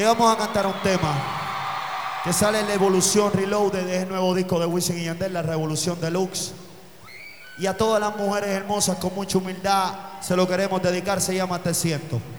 vamos a cantar un tema que sale en la Evolución Reloaded, de ese nuevo disco de Wisin y Yandel, La Revolución Deluxe. Y a todas las mujeres hermosas, con mucha humildad, se lo queremos dedicar, se llama Te Siento.